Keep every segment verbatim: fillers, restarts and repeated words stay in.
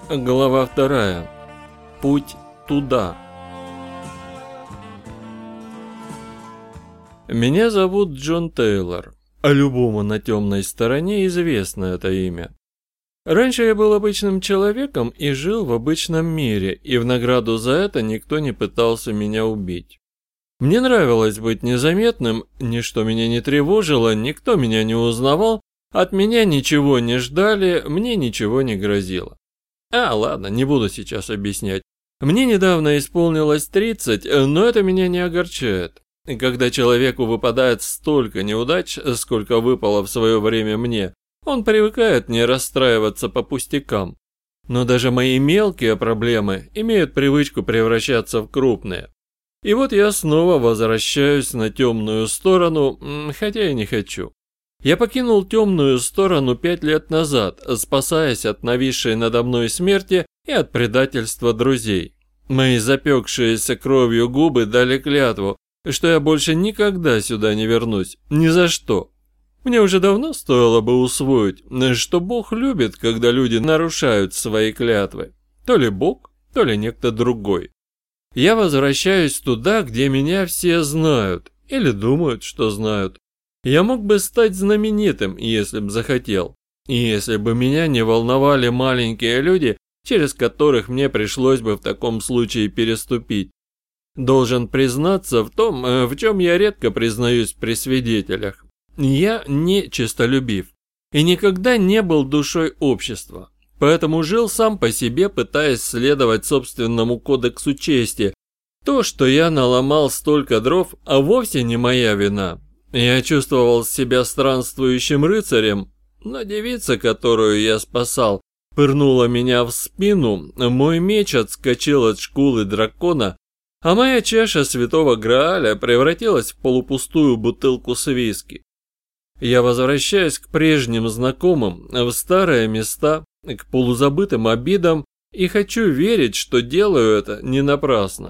Глава вторая. Путь туда. Меня зовут Джон Тейлор, а любому на темной стороне известно это имя. Раньше я был обычным человеком и жил в обычном мире, и в награду за это никто не пытался меня убить. Мне нравилось быть незаметным, ничто меня не тревожило, никто меня не узнавал, от меня ничего не ждали, мне ничего не грозило. А, ладно, не буду сейчас объяснять. Мне недавно исполнилось тридцать, но это меня не огорчает. Когда человеку выпадает столько неудач, сколько выпало в свое время мне, он привыкает не расстраиваться по пустякам. Но даже мои мелкие проблемы имеют привычку превращаться в крупные. И вот я снова возвращаюсь на темную сторону, хотя и не хочу. Я покинул темную сторону пять лет назад, спасаясь от нависшей надо мной смерти и от предательства друзей. Мои запекшиеся кровью губы дали клятву, что я больше никогда сюда не вернусь, ни за что. Мне уже давно стоило бы усвоить, что Бог любит, когда люди нарушают свои клятвы. То ли Бог, то ли некто другой. Я возвращаюсь туда, где меня все знают, или думают, что знают. Я мог бы стать знаменитым, если б захотел. И если бы меня не волновали маленькие люди, через которых мне пришлось бы в таком случае переступить. Должен признаться в том, в чем я редко признаюсь при свидетелях. Я не честолюбив и никогда не был душой общества. Поэтому жил сам по себе, пытаясь следовать собственному кодексу чести. То, что я наломал столько дров, а вовсе не моя вина. Я чувствовал себя странствующим рыцарем, но девица, которую я спасал, пырнула меня в спину, мой меч отскочил от шкуры дракона, а моя чаша святого Грааля превратилась в полупустую бутылку с виски. Я возвращаюсь к прежним знакомым, в старые места, к полузабытым обидам и хочу верить, что делаю это не напрасно.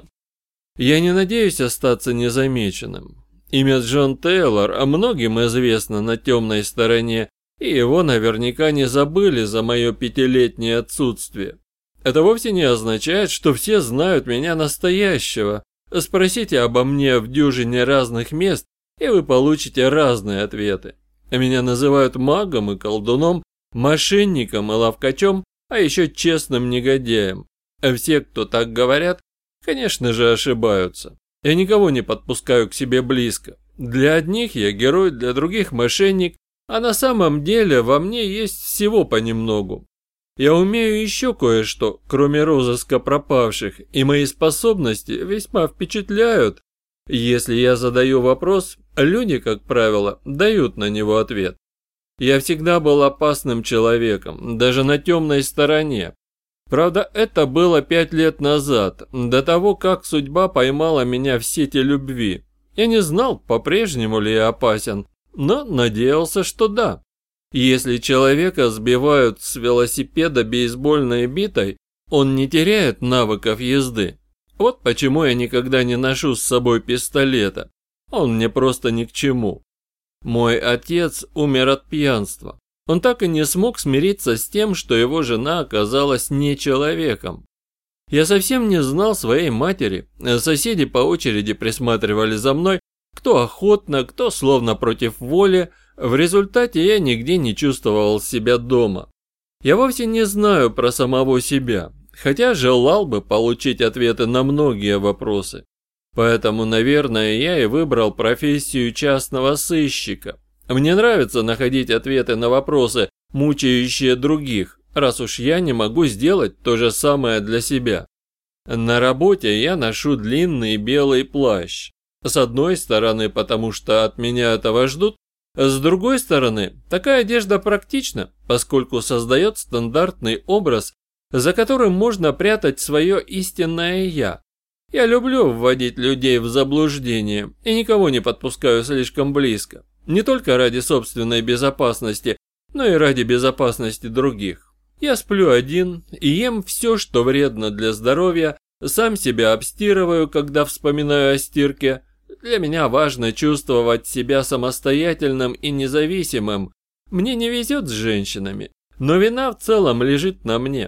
Я не надеюсь остаться незамеченным. Имя Джон Тейлор о многим известно на темной стороне, и его наверняка не забыли за мое пятилетнее отсутствие. Это вовсе не означает, что все знают меня настоящего. Спросите обо мне в дюжине разных мест, и вы получите разные ответы. Меня называют магом и колдуном, мошенником и ловкачом, а еще честным негодяем. А все, кто так говорят, конечно же ошибаются. Я никого не подпускаю к себе близко. Для одних я герой, для других мошенник, а на самом деле во мне есть всего понемногу. Я умею еще кое-что, кроме розыска пропавших, и мои способности весьма впечатляют. Если я задаю вопрос, люди, как правило, дают на него ответ. Я всегда был опасным человеком, даже на темной стороне. Правда, это было пять лет назад, до того, как судьба поймала меня в сети любви. Я не знал, по-прежнему ли я опасен, но надеялся, что да. Если человека сбивают с велосипеда бейсбольной битой, он не теряет навыков езды. Вот почему я никогда не ношу с собой пистолета. Он мне просто ни к чему. Мой отец умер от пьянства. Он так и не смог смириться с тем, что его жена оказалась не человеком. Я совсем не знал своей матери. Соседи по очереди присматривали за мной, кто охотно, кто словно против воли. В результате я нигде не чувствовал себя дома. Я вовсе не знаю про самого себя, хотя желал бы получить ответы на многие вопросы. Поэтому, наверное, я и выбрал профессию частного сыщика. Мне нравится находить ответы на вопросы, мучающие других, раз уж я не могу сделать то же самое для себя. На работе я ношу длинный белый плащ. С одной стороны, потому что от меня этого ждут, с другой стороны, такая одежда практична, поскольку создает стандартный образ, за которым можно прятать свое истинное «я». Я люблю вводить людей в заблуждение и никого не подпускаю слишком близко. Не только ради собственной безопасности, но и ради безопасности других. Я сплю один и ем все, что вредно для здоровья, сам себя обстирываю, когда вспоминаю о стирке. Для меня важно чувствовать себя самостоятельным и независимым. Мне не везет с женщинами, но вина в целом лежит на мне.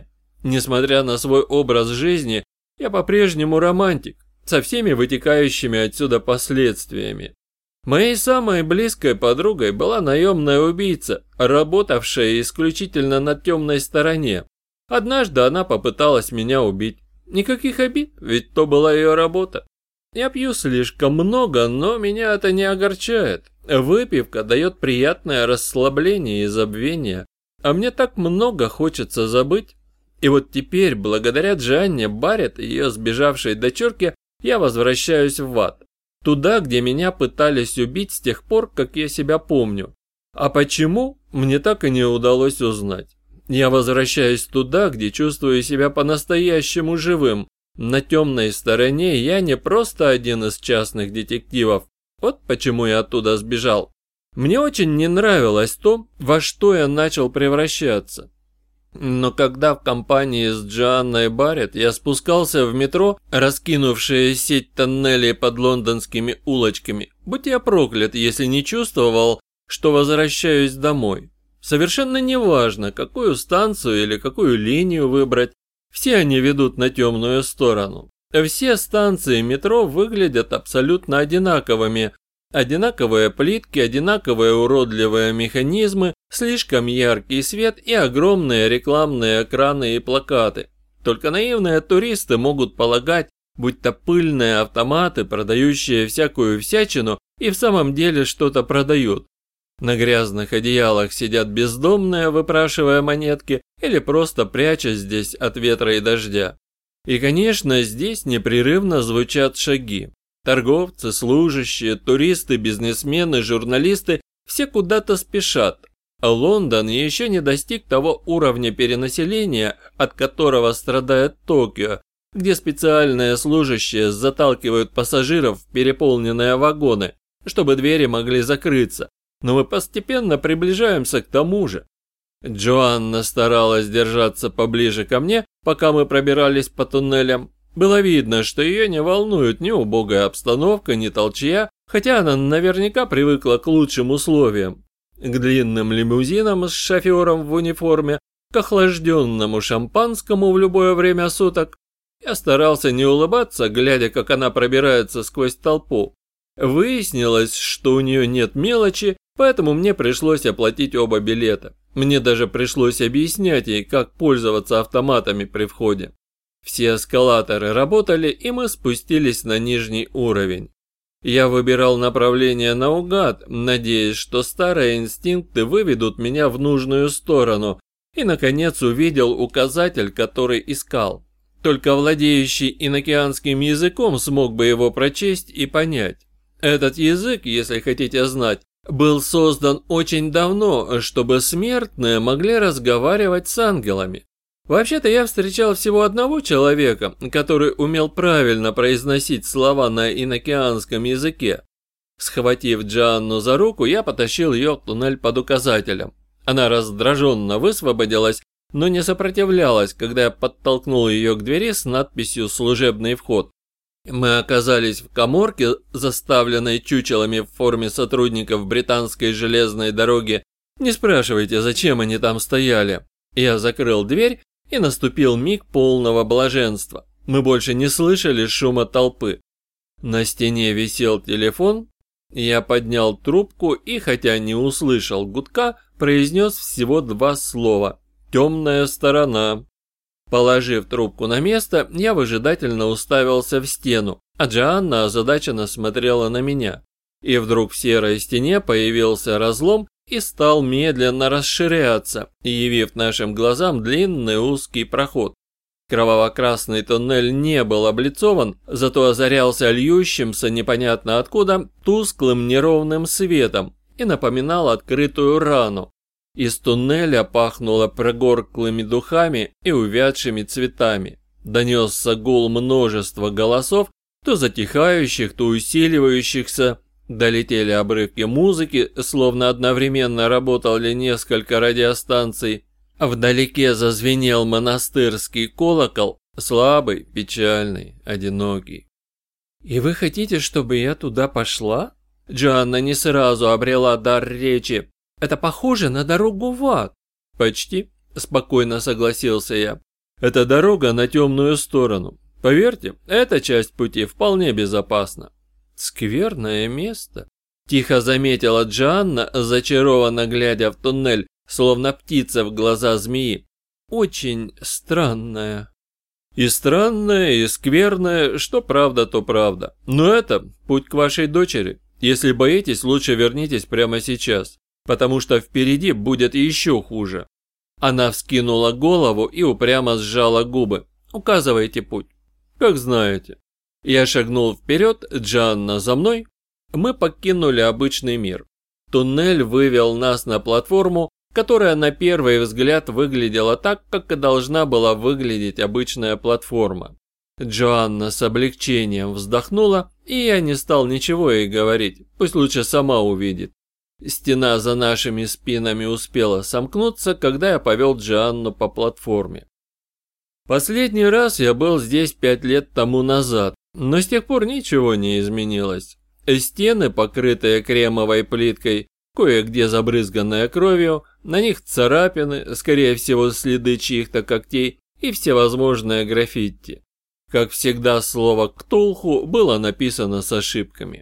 Несмотря на свой образ жизни, я по-прежнему романтик, со всеми вытекающими отсюда последствиями. Моей самой близкой подругой была наемная убийца, работавшая исключительно на темной стороне. Однажды она попыталась меня убить. Никаких обид, ведь то была ее работа. Я пью слишком много, но меня это не огорчает. Выпивка дает приятное расслабление и забвение, а мне так много хочется забыть. И вот теперь, благодаря Джанне Барретт и ее сбежавшей дочурке, я возвращаюсь в ад. Туда, где меня пытались убить с тех пор, как я себя помню. А почему, мне так и не удалось узнать. Я возвращаюсь туда, где чувствую себя по-настоящему живым. На темной стороне я не просто один из частных детективов. Вот почему я оттуда сбежал. Мне очень не нравилось то, во что я начал превращаться. Но когда в компании с Джоанной Барретт я спускался в метро, раскинувшее сеть тоннелей под лондонскими улочками, будь я проклят, если не чувствовал, что возвращаюсь домой. Совершенно неважно, какую станцию или какую линию выбрать, все они ведут на темную сторону. Все станции метро выглядят абсолютно одинаковыми. Одинаковые плитки, одинаковые уродливые механизмы, слишком яркий свет и огромные рекламные экраны и плакаты. Только наивные туристы могут полагать, будто пыльные автоматы, продающие всякую всячину, и в самом деле что-то продают. На грязных одеялах сидят бездомные, выпрашивая монетки, или просто прячась здесь от ветра и дождя. И, конечно, здесь непрерывно звучат шаги. Торговцы, служащие, туристы, бизнесмены, журналисты – все куда-то спешат. А Лондон еще не достиг того уровня перенаселения, от которого страдает Токио, где специальные служащие заталкивают пассажиров в переполненные вагоны, чтобы двери могли закрыться. Но мы постепенно приближаемся к тому же. Джоанна старалась держаться поближе ко мне, пока мы пробирались по туннелям. Было видно, что ее не волнует ни убогая обстановка, ни толчья, хотя она наверняка привыкла к лучшим условиям. К длинным лимузинам с шофером в униформе, к охлажденному шампанскому в любое время суток. Я старался не улыбаться, глядя, как она пробирается сквозь толпу. Выяснилось, что у нее нет мелочи, поэтому мне пришлось оплатить оба билета. Мне даже пришлось объяснять ей, как пользоваться автоматами при входе. Все эскалаторы работали, и мы спустились на нижний уровень. Я выбирал направление наугад, надеясь, что старые инстинкты выведут меня в нужную сторону, и, наконец, увидел указатель, который искал. Только владеющий инокеанским языком смог бы его прочесть и понять. Этот язык, если хотите знать, был создан очень давно, чтобы смертные могли разговаривать с ангелами. Вообще-то я встречал всего одного человека, который умел правильно произносить слова на инокеанском языке. Схватив Джоанну за руку, я потащил ее в туннель под указателем. Она раздраженно высвободилась, но не сопротивлялась, когда я подтолкнул ее к двери с надписью «Служебный вход». Мы оказались в каморке, заставленной чучелами в форме сотрудников британской железной дороги. Не спрашивайте, зачем они там стояли. Я закрыл дверь, и наступил миг полного блаженства. Мы больше не слышали шума толпы. На стене висел телефон. Я поднял трубку и, хотя не услышал гудка, произнес всего два слова: «Темная сторона». Положив трубку на место, я выжидательно уставился в стену, а Джоанна озадаченно смотрела на меня. И вдруг в серой стене появился разлом и стал медленно расширяться, явив нашим глазам длинный узкий проход. Кроваво-красный туннель не был облицован, зато озарялся льющимся непонятно откуда тусклым неровным светом и напоминал открытую рану. Из туннеля пахнуло прогорклыми духами и увядшими цветами. Донесся гул множества голосов, то затихающих, то усиливающихся. Долетели обрывки музыки, словно одновременно работали несколько радиостанций. Вдалеке зазвенел монастырский колокол, слабый, печальный, одинокий. «И вы хотите, чтобы я туда пошла?» Джоанна не сразу обрела дар речи. «Это похоже на дорогу в ад». «Почти», – спокойно согласился я. Это дорога на темную сторону. Поверьте, эта часть пути вполне безопасна. Скверное место, тихо заметила Джоанна, зачарованно глядя в туннель, словно птица в глаза змеи. Очень странное. И странное, и скверное, что правда, то правда. Но это путь к вашей дочери. Если боитесь, лучше вернитесь прямо сейчас, потому что впереди будет еще хуже. Она вскинула голову и упрямо сжала губы. Указывайте путь. Как знаете. Я шагнул вперед, Джоанна за мной. Мы покинули обычный мир. Туннель вывел нас на платформу, которая на первый взгляд выглядела так, как и должна была выглядеть обычная платформа. Джоанна с облегчением вздохнула, и я не стал ничего ей говорить, пусть лучше сама увидит. Стена за нашими спинами успела сомкнуться, когда я повел Джоанну по платформе. Последний раз я был здесь пять лет тому назад, но с тех пор ничего не изменилось. Стены, покрытые кремовой плиткой, кое-где забрызганная кровью, на них царапины, скорее всего следы чьих-то когтей и всевозможные граффити. Как всегда, слово «Ктулху» было написано с ошибками.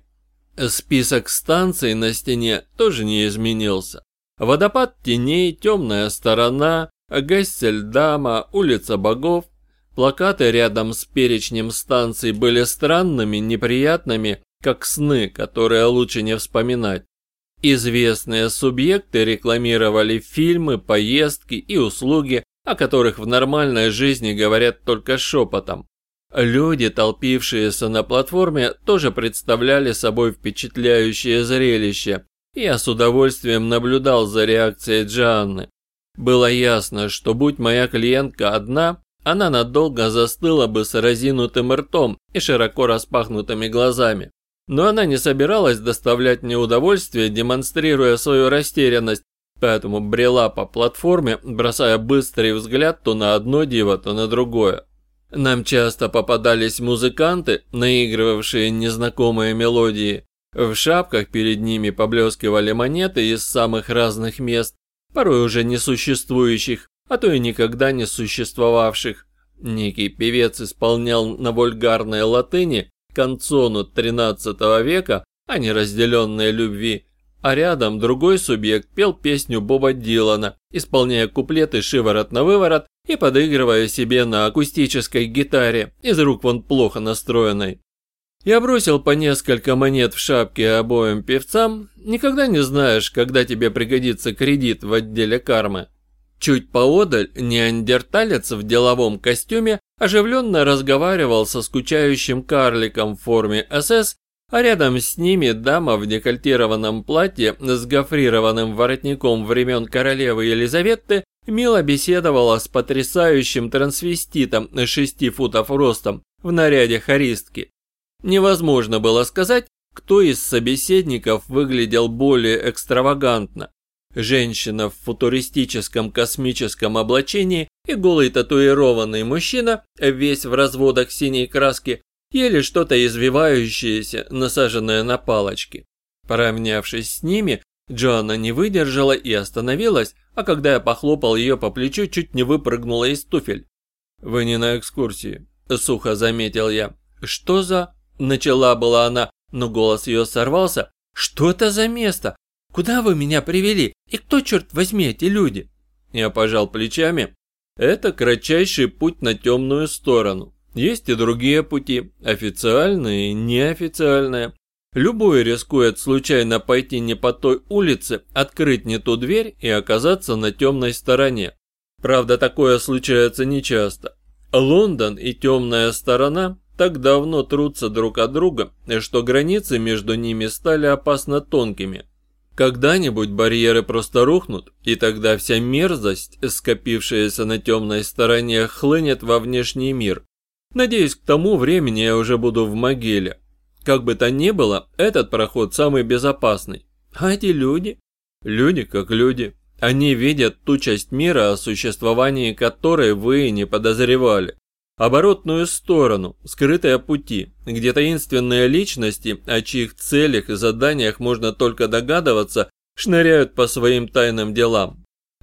Список станций на стене тоже не изменился. Водопад теней, темная сторона, Гессельдама, улица богов. Плакаты рядом с перечнем станций были странными, неприятными, как сны, которые лучше не вспоминать. Известные субъекты рекламировали фильмы, поездки и услуги, о которых в нормальной жизни говорят только шепотом. Люди, толпившиеся на платформе, тоже представляли собой впечатляющее зрелище, и я с удовольствием наблюдал за реакцией Джоанны. Было ясно, что будь моя клиентка одна, она надолго застыла бы с разинутым ртом и широко распахнутыми глазами. Но она не собиралась доставлять мне удовольствие, демонстрируя свою растерянность, поэтому брела по платформе, бросая быстрый взгляд то на одно диво, то на другое. Нам часто попадались музыканты, наигрывавшие незнакомые мелодии. В шапках перед ними поблескивали монеты из самых разных мест, порой уже несуществующих, а то и никогда не существовавших. Некий певец исполнял на вульгарной латыни канцону тринадцатого века о неразделенной любви, а рядом другой субъект пел песню Боба Дилана, исполняя куплеты шиворот на выворот и подыгрывая себе на акустической гитаре, из рук вон плохо настроенной. Я бросил по несколько монет в шапке обоим певцам, никогда не знаешь, когда тебе пригодится кредит в отделе кармы. Чуть поодаль неандерталец в деловом костюме оживленно разговаривал со скучающим карликом в форме эс эс, а рядом с ними дама в декольтированном платье с гофрированным воротником времен королевы Елизаветы мило беседовала с потрясающим трансвеститом шести футов ростом в наряде хористки. Невозможно было сказать, кто из собеседников выглядел более экстравагантно. Женщина в футуристическом космическом облачении и голый татуированный мужчина, весь в разводах синей краски, ели что-то извивающееся, насаженное на палочки. Поравнявшись с ними, Джоанна не выдержала и остановилась, а когда я похлопал ее по плечу, чуть не выпрыгнула из туфель. «Вы не на экскурсии», – сухо заметил я. «Что за...» – начала была она, но голос ее сорвался. «Что это за место? Куда вы меня привели? И кто, черт возьми, эти люди?» Я пожал плечами. «Это кратчайший путь на темную сторону. Есть и другие пути, официальные и неофициальные. Любой рискует случайно пойти не по той улице, открыть не ту дверь и оказаться на темной стороне. Правда, такое случается нечасто. Лондон и темная сторона так давно трутся друг от друга, что границы между ними стали опасно тонкими. Когда-нибудь барьеры просто рухнут, и тогда вся мерзость, скопившаяся на темной стороне, хлынет во внешний мир. Надеюсь, к тому времени я уже буду в могиле. Как бы то ни было, этот проход самый безопасный. А эти люди? Люди как люди. Они видят ту часть мира, о существовании которой вы не подозревали. Оборотную сторону, скрытые пути, где таинственные личности, о чьих целях и заданиях можно только догадываться, шныряют по своим тайным делам.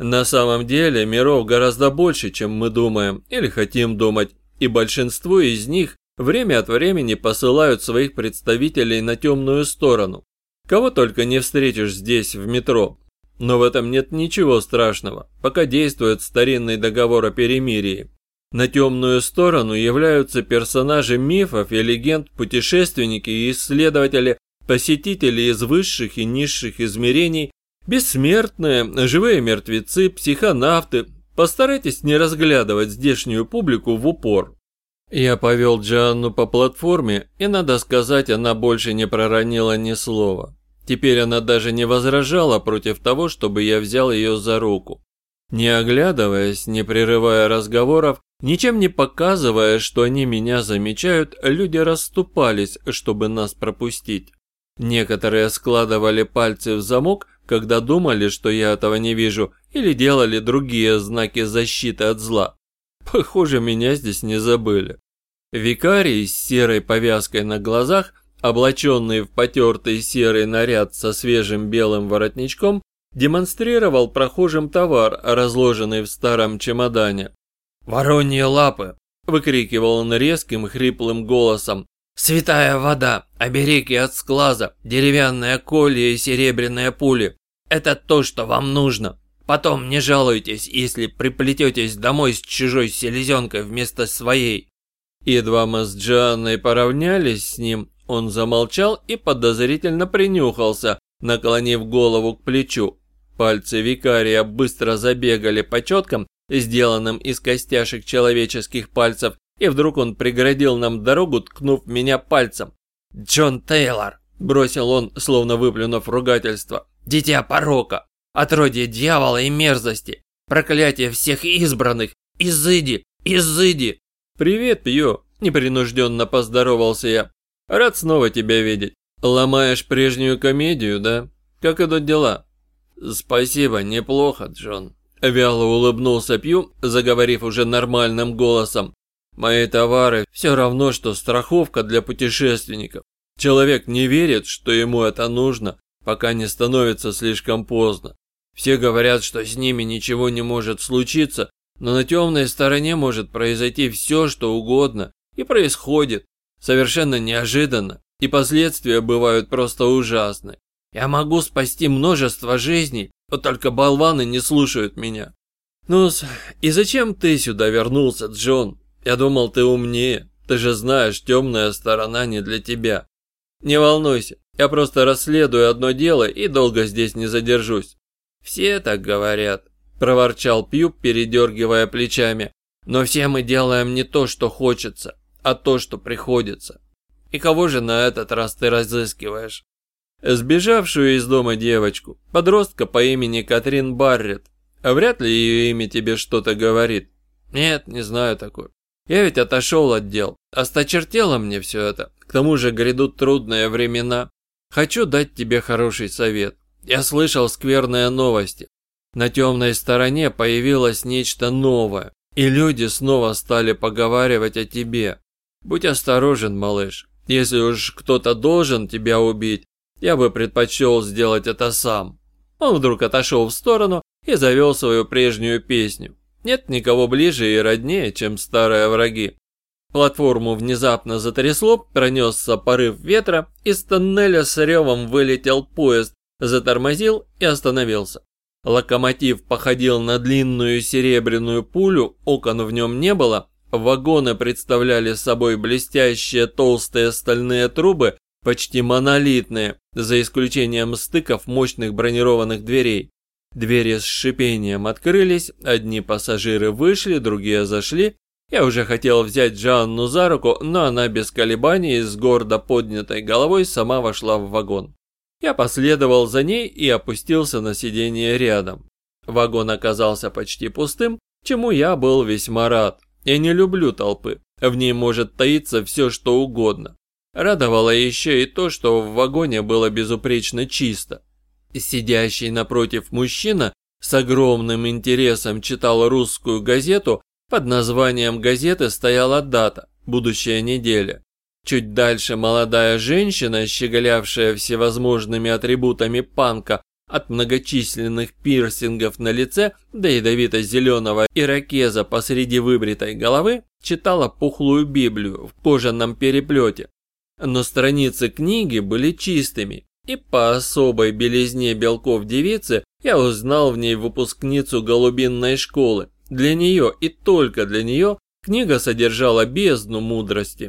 На самом деле миров гораздо больше, чем мы думаем или хотим думать, и большинство из них время от времени посылают своих представителей на темную сторону. Кого только не встретишь здесь, в метро. Но в этом нет ничего страшного, пока действует старинный договор о перемирии. На темную сторону являются персонажи мифов и легенд, путешественники и исследователи, посетители из высших и низших измерений, бессмертные, живые мертвецы, психонавты. Постарайтесь не разглядывать здешнюю публику в упор. Я повел Джоанну по платформе, и, надо сказать, она больше не проронила ни слова. Теперь она даже не возражала против того, чтобы я взял ее за руку. Не оглядываясь, не прерывая разговоров, ничем не показывая, что они меня замечают, люди расступались, чтобы нас пропустить. Некоторые складывали пальцы в замок, когда думали, что я этого не вижу, или делали другие знаки защиты от зла. Похоже, меня здесь не забыли. Викарий с серой повязкой на глазах, облаченный в потертый серый наряд со свежим белым воротничком, демонстрировал прохожим товар, разложенный в старом чемодане. «Вороньи лапы!» – выкрикивал он резким хриплым голосом. «Святая вода, обереги от сглаза, деревянные колья и серебряные пули. Это то, что вам нужно. Потом не жалуйтесь, если приплететесь домой с чужой селезенкой вместо своей». Едва мы с Джоанной поравнялись с ним, он замолчал и подозрительно принюхался, наклонив голову к плечу. Пальцы викария быстро забегали по четкам, сделанным из костяшек человеческих пальцев, и вдруг он преградил нам дорогу, ткнув меня пальцем. «Джон Тейлор!» – бросил он, словно выплюнув ругательство. «Дитя порока! Отродье дьявола и мерзости! Проклятие всех избранных! Изыди! Изыди!» «Привет, Пью!» – непринужденно поздоровался я. «Рад снова тебя видеть. Ломаешь прежнюю комедию, да? Как идут дела?» «Спасибо, неплохо, Джон», – вяло улыбнулся Пью, заговорив уже нормальным голосом. «Мои товары все равно, что страховка для путешественников. Человек не верит, что ему это нужно, пока не становится слишком поздно. Все говорят, что с ними ничего не может случиться, но на темной стороне может произойти все, что угодно, и происходит. Совершенно неожиданно, и последствия бывают просто ужасны. Я могу спасти множество жизней, вот только болваны не слушают меня». «Ну-с, и зачем ты сюда вернулся, Джон? Я думал, ты умнее. Ты же знаешь, темная сторона не для тебя. Не волнуйся, я просто расследую одно дело и долго здесь не задержусь». «Все так говорят», – проворчал Пью, передергивая плечами. «Но все мы делаем не то, что хочется, а то, что приходится. И кого же на этот раз ты разыскиваешь?» «Сбежавшую из дома девочку, подростка по имени Катрин Барретт. Вряд ли ее имя тебе что-то говорит». «Нет, не знаю такой. Я ведь отошел от дел. Осточертело мне все это. К тому же грядут трудные времена. Хочу дать тебе хороший совет. Я слышал скверные новости. На темной стороне появилось нечто новое, и люди снова стали поговаривать о тебе. Будь осторожен, малыш. Если уж кто-то должен тебя убить, я бы предпочел сделать это сам». Он вдруг отошел в сторону и завел свою прежнюю песню. Нет никого ближе и роднее, чем старые враги. Платформу внезапно затрясло, пронесся порыв ветра, из тоннеля с ревом вылетел поезд, затормозил и остановился. Локомотив походил на длинную серебряную пулю, окон в нем не было, вагоны представляли собой блестящие толстые стальные трубы, почти монолитные, за исключением стыков мощных бронированных дверей. Двери с шипением открылись, одни пассажиры вышли, другие зашли. Я уже хотел взять Джоанну за руку, но она без колебаний с гордо поднятой головой сама вошла в вагон. Я последовал за ней и опустился на сиденье рядом. Вагон оказался почти пустым, чему я был весьма рад. Я не люблю толпы, в ней может таиться все, что угодно. Радовало еще и то, что в вагоне было безупречно чисто. Сидящий напротив мужчина с огромным интересом читал русскую газету, под названием газеты стояла дата «Будущая неделя». Чуть дальше молодая женщина, щеголявшая всевозможными атрибутами панка, от многочисленных пирсингов на лице до ядовито-зеленого ирокеза посреди выбритой головы, читала пухлую Библию в кожаном переплете. Но страницы книги были чистыми, и по особой белизне белков девицы я узнал в ней выпускницу голубинной школы. Для нее и только для нее книга содержала бездну мудрости.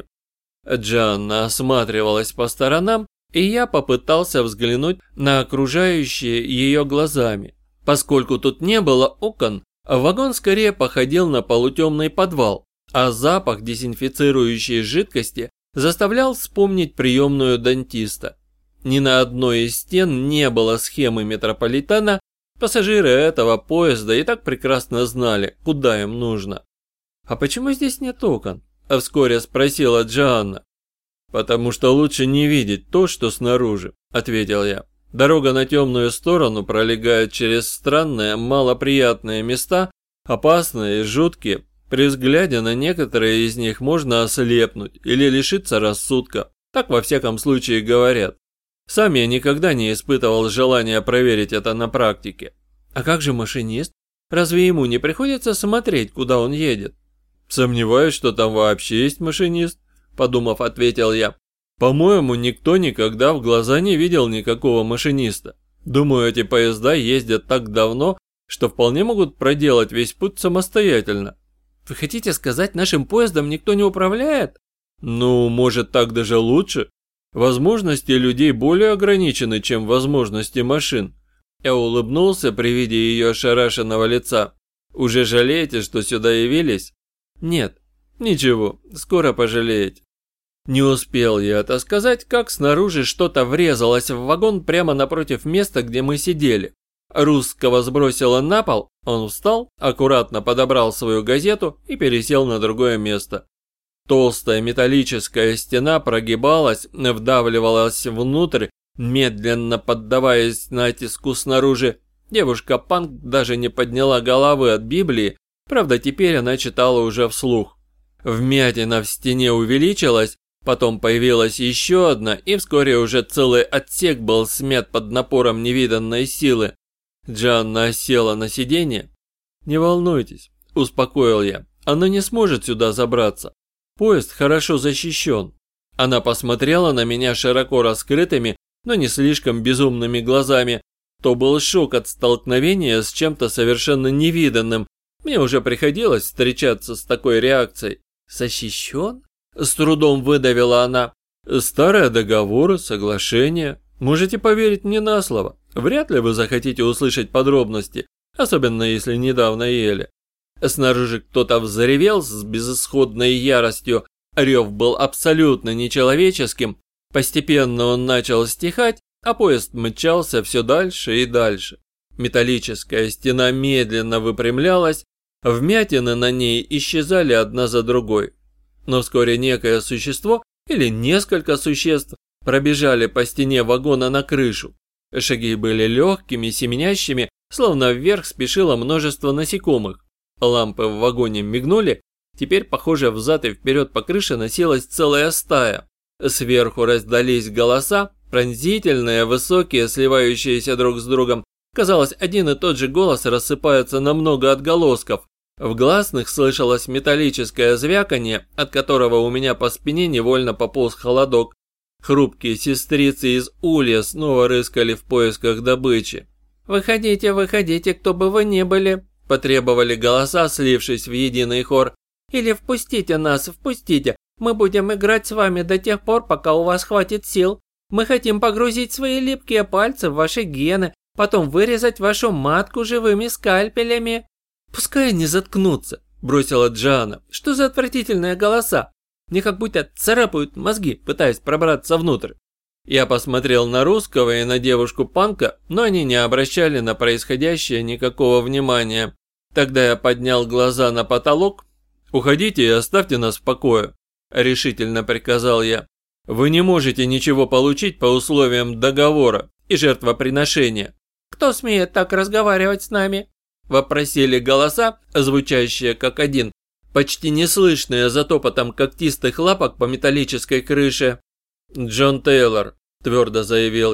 Джанна осматривалась по сторонам, и я попытался взглянуть на окружающие ее глазами. Поскольку тут не было окон, вагон скорее походил на полутемный подвал, а запах дезинфицирующей жидкости заставлял вспомнить приемную дантиста. Ни на одной из стен не было схемы метрополитена, пассажиры этого поезда и так прекрасно знали, куда им нужно. «А почему здесь нет окон?» – вскоре спросила Джоанна. «Потому что лучше не видеть то, что снаружи», – ответил я. «Дорога на темную сторону пролегает через странные, малоприятные места, опасные и жуткие. При взгляде на некоторые из них можно ослепнуть или лишиться рассудка. Так во всяком случае говорят. Сам я никогда не испытывал желания проверить это на практике». «А как же машинист? Разве ему не приходится смотреть, куда он едет?» «Сомневаюсь, что там вообще есть машинист», – подумав, ответил я. «По-моему, никто никогда в глаза не видел никакого машиниста. Думаю, эти поезда ездят так давно, что вполне могут проделать весь путь самостоятельно». «Вы хотите сказать, нашим поездом никто не управляет?» «Ну, может, так даже лучше. Возможности людей более ограничены, чем возможности машин». Я улыбнулся при виде ее ошарашенного лица. «Уже жалеете, что сюда явились?» «Нет». «Ничего, скоро пожалеете». Не успел я это сказать, как снаружи что-то врезалось в вагон прямо напротив места, где мы сидели. Русского сбросило на пол, он встал, аккуратно подобрал свою газету и пересел на другое место. Толстая металлическая стена прогибалась, вдавливалась внутрь, медленно поддаваясь натиску снаружи. Девушка-панк даже не подняла головы от Библии, правда теперь она читала уже вслух. Вмятина в стене увеличилась, потом появилась еще одна, и вскоре уже целый отсек был смят под напором невиданной силы. Джанна села на сиденье. «Не волнуйтесь», – успокоил я, – «она не сможет сюда забраться. Поезд хорошо защищен». Она посмотрела на меня широко раскрытыми, но не слишком безумными глазами. То был шок от столкновения с чем-то совершенно невиданным. Мне уже приходилось встречаться с такой реакцией. «Защищен?» – с трудом выдавила она. «Старые договоры, соглашения. Можете поверить мне на слово. Вряд ли вы захотите услышать подробности, особенно если недавно ели». Снаружи кто-то взревел с безысходной яростью. Рев был абсолютно нечеловеческим. Постепенно он начал стихать, а поезд мчался все дальше и дальше. Металлическая стена медленно выпрямлялась, вмятины на ней исчезали одна за другой. Но вскоре некое существо или несколько существ пробежали по стене вагона на крышу. Шаги были легкими, семенящими, словно вверх спешило множество насекомых. Лампы в вагоне мигнули, теперь, похоже, взад и вперед по крыше носилась целая стая. Сверху раздались голоса, пронзительные, высокие, сливающиеся друг с другом. Казалось, один и тот же голос рассыпается на много отголосков. В гласных слышалось металлическое звяканье, от которого у меня по спине невольно пополз холодок. Хрупкие сестрицы из улья снова рыскали в поисках добычи. «Выходите, выходите, кто бы вы ни были», – потребовали голоса, слившись в единый хор. «Или впустите нас, впустите, мы будем играть с вами до тех пор, пока у вас хватит сил. Мы хотим погрузить свои липкие пальцы в ваши гены, потом вырезать вашу матку живыми скальпелями». «Пускай они заткнутся», – бросила Джоанна. «Что за отвратительные голоса? Мне как будто царапают мозги, пытаясь пробраться внутрь». Я посмотрел на русского и на девушку-панка, но они не обращали на происходящее никакого внимания. Тогда я поднял глаза на потолок. «Уходите и оставьте нас в покое», – решительно приказал я. «Вы не можете ничего получить по условиям договора и жертвоприношения». «Кто смеет так разговаривать с нами?» – вопросили голоса, звучащие как один, почти неслышные за топотом когтистых лапок по металлической крыше. «Джон Тейлор», – твердо заявил я.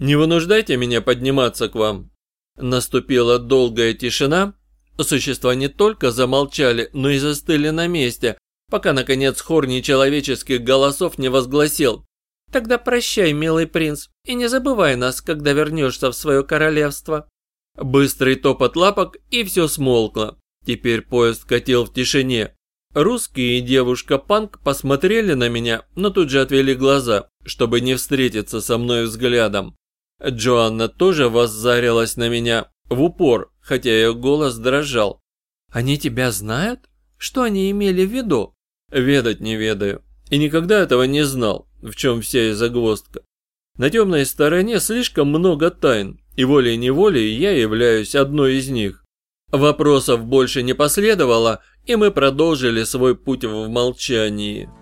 Не вынуждайте меня подниматься к вам». Наступила долгая тишина. Существа не только замолчали, но и застыли на месте, пока, наконец, хор нечеловеческих голосов не возгласил: «Тогда прощай, милый принц, и не забывай нас, когда вернешься в свое королевство». Быстрый топот лапок, и все смолкло. Теперь поезд катил в тишине. Русский и девушка-панк посмотрели на меня, но тут же отвели глаза, чтобы не встретиться со мной взглядом. Джоанна тоже воззарилась на меня в упор, хотя ее голос дрожал. «Они тебя знают? Что они имели в виду?» «Ведать не ведаю. И никогда этого не знал, в чем вся и загвоздка. На темной стороне слишком много тайн, и волей-неволей я являюсь одной из них». Вопросов больше не последовало, и мы продолжили свой путь в молчании.